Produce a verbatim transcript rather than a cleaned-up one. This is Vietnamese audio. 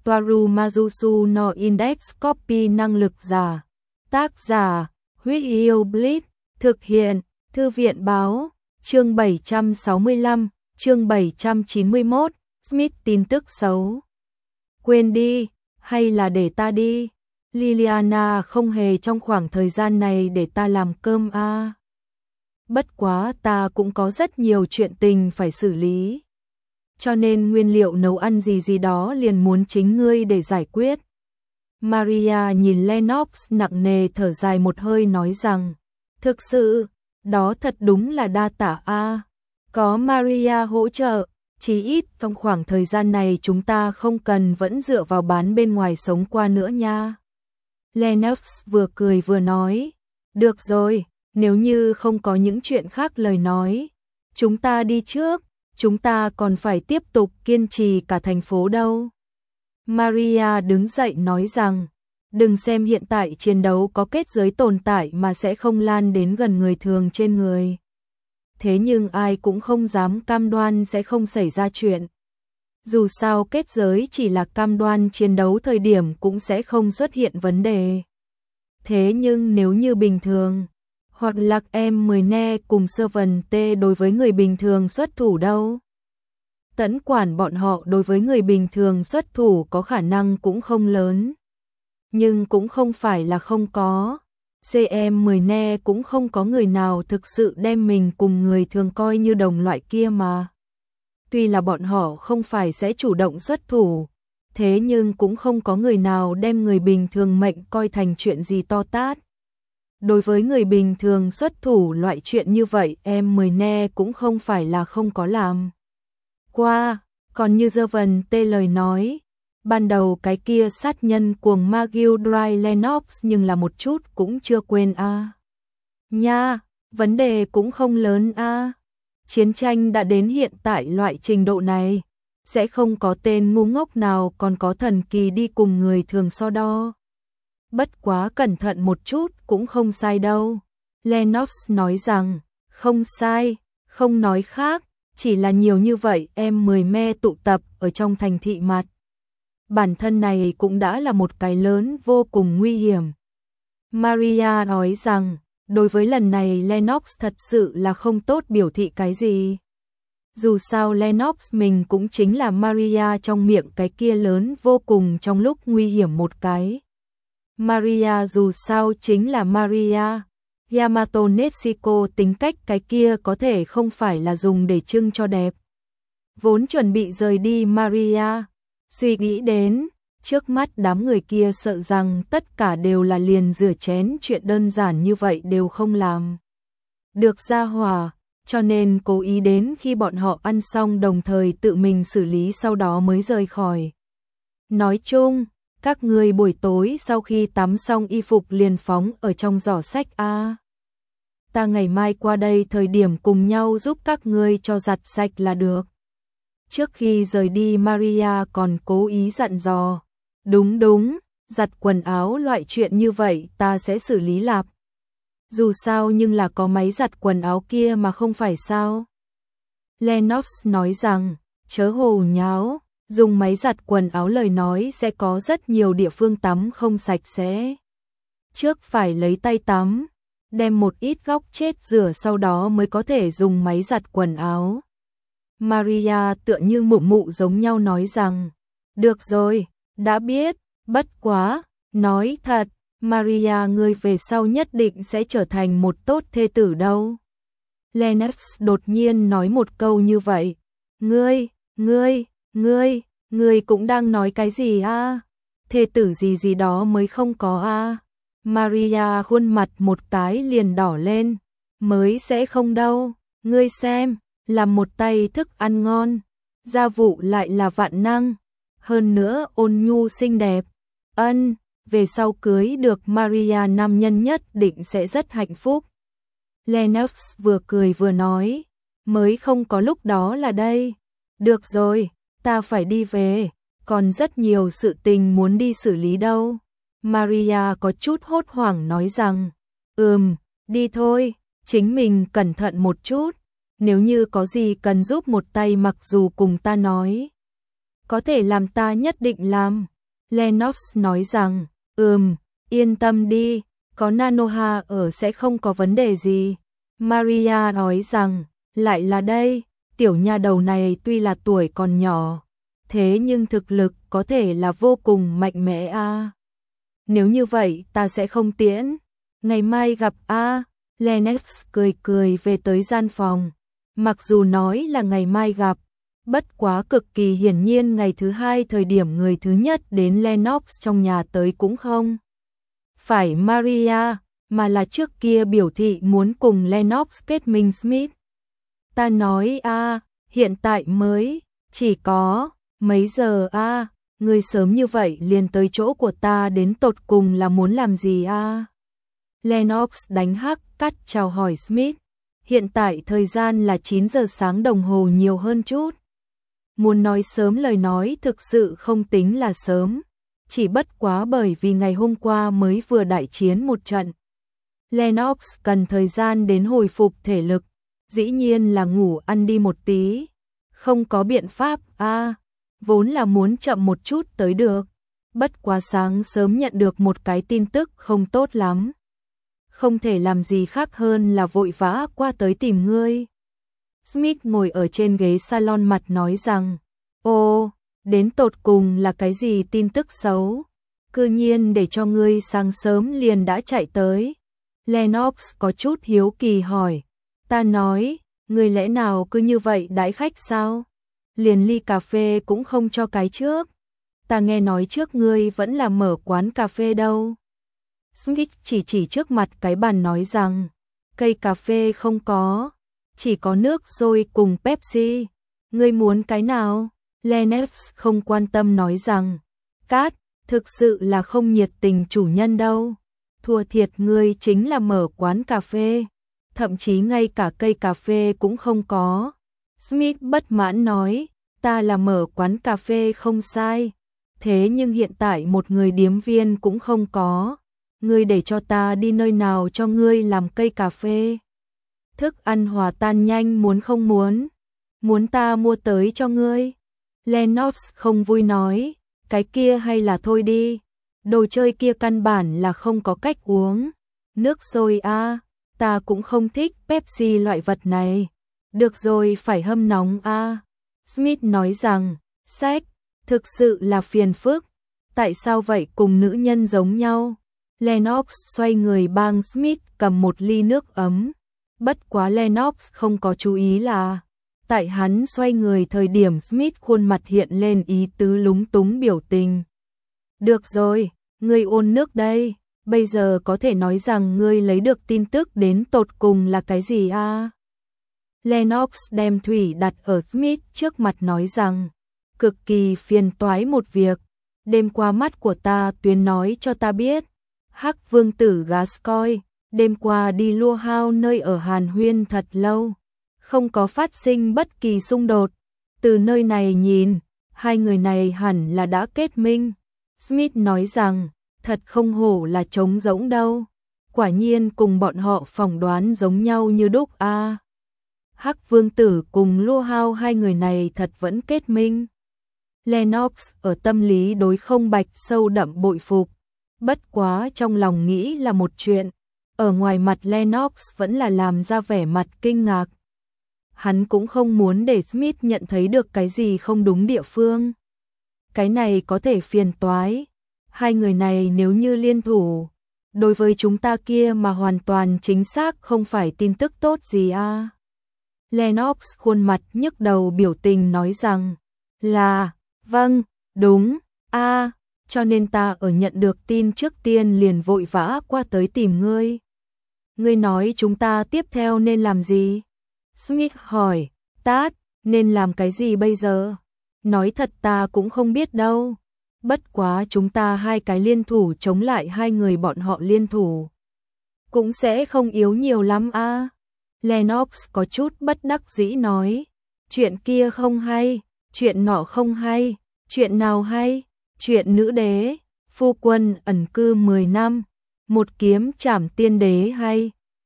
Toaru Majusu no Index Copy năng lực giả. Tác giả, Huyết Yêu Blitz, thực hiện, Thư viện báo, chương bảy trăm sáu mươi lăm, chương bảy trăm chín mươi mốt, Smith tin tức xấu. Quên đi, hay là để ta đi. Liliana không hề trong khoảng thời gian này để ta làm cơm a. À. Bất quá ta cũng có rất nhiều chuyện tình phải xử lý. Cho nên nguyên liệu nấu ăn gì gì đó liền muốn chính ngươi để giải quyết. Maria nhìn Lennox nặng nề thở dài một hơi nói rằng, thực sự, đó thật đúng là đa tả a. À. Có Maria hỗ trợ, chí ít trong khoảng thời gian này chúng ta không cần vẫn dựa vào bán bên ngoài sống qua nữa nha. Lennox vừa cười vừa nói, được rồi, nếu như không có những chuyện khác lời nói, chúng ta đi trước, chúng ta còn phải tiếp tục kiên trì cả thành phố đâu. Maria đứng dậy nói rằng, đừng xem hiện tại chiến đấu có kết giới tồn tại mà sẽ không lan đến gần người thường trên người. Thế nhưng ai cũng không dám cam đoan sẽ không xảy ra chuyện. Dù sao kết giới chỉ là cam đoan chiến đấu thời điểm cũng sẽ không xuất hiện vấn đề. Thế nhưng nếu như bình thường, hoặc là em mười ne cùng Servant T đối với người bình thường xuất thủ đâu. Tẫn quản bọn họ đối với người bình thường xuất thủ có khả năng cũng không lớn. Nhưng cũng không phải là không có. xê em mười ne cũng không có người nào thực sự đem mình cùng người thường coi như đồng loại kia mà. Tuy là bọn họ không phải sẽ chủ động xuất thủ, thế nhưng cũng không có người nào đem người bình thường mệnh coi thành chuyện gì to tát. Đối với người bình thường xuất thủ loại chuyện như vậy em mười ne cũng không phải là không có làm. Qua, còn như Servant T lời nói, ban đầu cái kia sát nhân cuồng Magildry Lennox nhưng là một chút cũng chưa quên a. À. Nha, vấn đề cũng không lớn a. À. Chiến tranh đã đến hiện tại loại trình độ này, sẽ không có tên ngu ngốc nào còn có thần kỳ đi cùng người thường so đo. Bất quá cẩn thận một chút cũng không sai đâu. Lennox nói rằng, không sai, không nói khác, chỉ là nhiều như vậy em mười me tụ tập ở trong thành thị mặt. Bản thân này cũng đã là một cái lớn vô cùng nguy hiểm. Maria nói rằng, đối với lần này Lennox thật sự là không tốt biểu thị cái gì. Dù sao Lennox mình cũng chính là Maria trong miệng cái kia lớn vô cùng trong lúc nguy hiểm một cái. Maria dù sao chính là Maria. Yamato Netsuko tính cách cái kia có thể không phải là dùng để trưng cho đẹp. Vốn chuẩn bị rời đi Maria, suy nghĩ đến, trước mắt đám người kia sợ rằng tất cả đều là liền rửa chén chuyện đơn giản như vậy đều không làm. Được ra hòa, cho nên cố ý đến khi bọn họ ăn xong đồng thời tự mình xử lý sau đó mới rời khỏi. Nói chung, các người buổi tối sau khi tắm xong y phục liền phóng ở trong giỏ sách a. Ta ngày mai qua đây thời điểm cùng nhau giúp các ngươi cho giặt sạch là được. Trước khi rời đi Maria còn cố ý dặn dò. Đúng đúng, giặt quần áo loại chuyện như vậy ta sẽ xử lý lạp. Dù sao nhưng là có máy giặt quần áo kia mà không phải sao. Lennox nói rằng, chớ hồ nháo, dùng máy giặt quần áo lời nói sẽ có rất nhiều địa phương tắm không sạch sẽ. Trước phải lấy tay tắm, đem một ít góc chết rửa sau đó mới có thể dùng máy giặt quần áo. Maria tựa như mụ mụ giống nhau nói rằng, được rồi, đã biết, bất quá, nói thật, Maria ngươi về sau nhất định sẽ trở thành một tốt thê tử đâu. Lennox đột nhiên nói một câu như vậy, ngươi, ngươi, ngươi, ngươi cũng đang nói cái gì a? À? Thê tử gì gì đó mới không có a. À? Maria khuôn mặt một cái liền đỏ lên, mới sẽ không đâu, ngươi xem, làm một tay thức ăn ngon, gia vụ lại là vạn năng, hơn nữa ôn nhu xinh đẹp, ân, về sau cưới được Maria nam nhân nhất định sẽ rất hạnh phúc. Lennox vừa cười vừa nói, mới không có lúc đó là đây, được rồi, ta phải đi về, còn rất nhiều sự tình muốn đi xử lý đâu. Maria có chút hốt hoảng nói rằng, ừm, đi thôi, chính mình cẩn thận một chút, nếu như có gì cần giúp một tay mặc dù cùng ta nói. Có thể làm ta nhất định làm. Lennox nói rằng, ừm, yên tâm đi, có Nanoha ở sẽ không có vấn đề gì. Maria nói rằng, lại là đây, tiểu nha đầu này tuy là tuổi còn nhỏ, thế nhưng thực lực có thể là vô cùng mạnh mẽ a. À. Nếu như vậy ta sẽ không tiễn, ngày mai gặp a. À. Lennox cười cười về tới gian phòng, mặc dù nói là ngày mai gặp, bất quá cực kỳ hiển nhiên ngày thứ hai thời điểm người thứ nhất đến Lennox trong nhà tới cũng không phải Maria, mà là trước kia biểu thị muốn cùng Lennox kết minh Smith. Ta nói a, à, hiện tại mới, chỉ có, mấy giờ a, à, người sớm như vậy liền tới chỗ của ta đến tột cùng là muốn làm gì a? À? Lennox đánh hắc cắt chào hỏi Smith, hiện tại thời gian là chín giờ sáng đồng hồ nhiều hơn chút. Muốn nói sớm lời nói thực sự không tính là sớm, chỉ bất quá bởi vì ngày hôm qua mới vừa đại chiến một trận. Lennox cần thời gian đến hồi phục thể lực, dĩ nhiên là ngủ ăn đi một tí, không có biện pháp a, à, vốn là muốn chậm một chút tới được, bất quá sáng sớm nhận được một cái tin tức không tốt lắm. Không thể làm gì khác hơn là vội vã qua tới tìm ngươi. Smith ngồi ở trên ghế salon mặt nói rằng, ô, đến tột cùng là cái gì tin tức xấu, cư nhiên để cho ngươi sáng sớm liền đã chạy tới. Lennox có chút hiếu kỳ hỏi, ta nói, ngươi lẽ nào cứ như vậy đãi khách sao? Liền ly cà phê cũng không cho cái trước. Ta nghe nói trước ngươi vẫn là mở quán cà phê đâu. Smith chỉ chỉ trước mặt cái bàn nói rằng, cây cà phê không có, chỉ có nước rồi cùng Pepsi. Ngươi muốn cái nào? Lennox không quan tâm nói rằng, Cát, thực sự là không nhiệt tình chủ nhân đâu. Thua thiệt ngươi chính là mở quán cà phê, thậm chí ngay cả cây cà phê cũng không có. Smith bất mãn nói, ta là mở quán cà phê không sai, thế nhưng hiện tại một người điếm viên cũng không có. Ngươi để cho ta đi nơi nào cho ngươi làm cây cà phê? Thức ăn hòa tan nhanh muốn không muốn? Muốn ta mua tới cho ngươi? Lennox không vui nói, cái kia hay là thôi đi. Đồ chơi kia căn bản là không có cách uống. Nước sôi a, à, ta cũng không thích Pepsi loại vật này. Được rồi, phải hâm nóng a. À. Smith nói rằng, sách, thực sự là phiền phức. Tại sao vậy cùng nữ nhân giống nhau? Lennox xoay người bang Smith cầm một ly nước ấm. Bất quá Lennox không có chú ý là, tại hắn xoay người thời điểm Smith khuôn mặt hiện lên ý tứ lúng túng biểu tình. Được rồi, ngươi ôn nước đây, bây giờ có thể nói rằng ngươi lấy được tin tức đến tột cùng là cái gì a? À? Lennox đem thủy đặt ở Smith trước mặt nói rằng, cực kỳ phiền toái một việc, đêm qua mắt của ta tuyến nói cho ta biết, Hắc Vương tử Gascoigne đêm qua đi Lua Hao nơi ở Hàn Huyên thật lâu, không có phát sinh bất kỳ xung đột. Từ nơi này nhìn, hai người này hẳn là đã kết minh. Smith nói rằng, thật không hổ là trống rỗng đâu. Quả nhiên cùng bọn họ phỏng đoán giống nhau như đúc a. À. Hắc Vương tử cùng Lua Hao hai người này thật vẫn kết minh. Lennox ở tâm lý đối Không Bạch sâu đậm bội phục. Bất quá trong lòng nghĩ là một chuyện, ở ngoài mặt Lennox vẫn là làm ra vẻ mặt kinh ngạc. Hắn cũng không muốn để Smith nhận thấy được cái gì không đúng địa phương. Cái này có thể phiền toái. Hai người này nếu như liên thủ, đối với chúng ta kia mà hoàn toàn chính xác không phải tin tức tốt gì a. À. Lennox khuôn mặt nhức đầu biểu tình nói rằng, là, vâng, đúng, a. À. Cho nên ta ở nhận được tin trước tiên liền vội vã qua tới tìm ngươi. Ngươi nói chúng ta tiếp theo nên làm gì? Smith hỏi, Tát, nên làm cái gì bây giờ? Nói thật ta cũng không biết đâu. Bất quá chúng ta hai cái liên thủ chống lại hai người bọn họ liên thủ. Cũng sẽ không yếu nhiều lắm a. À. Lennox có chút bất đắc dĩ nói, chuyện kia không hay, chuyện nọ không hay, chuyện nào hay? Chuyện nữ đế, phu quân ẩn cư mười năm, một kiếm trảm tiên đế hay,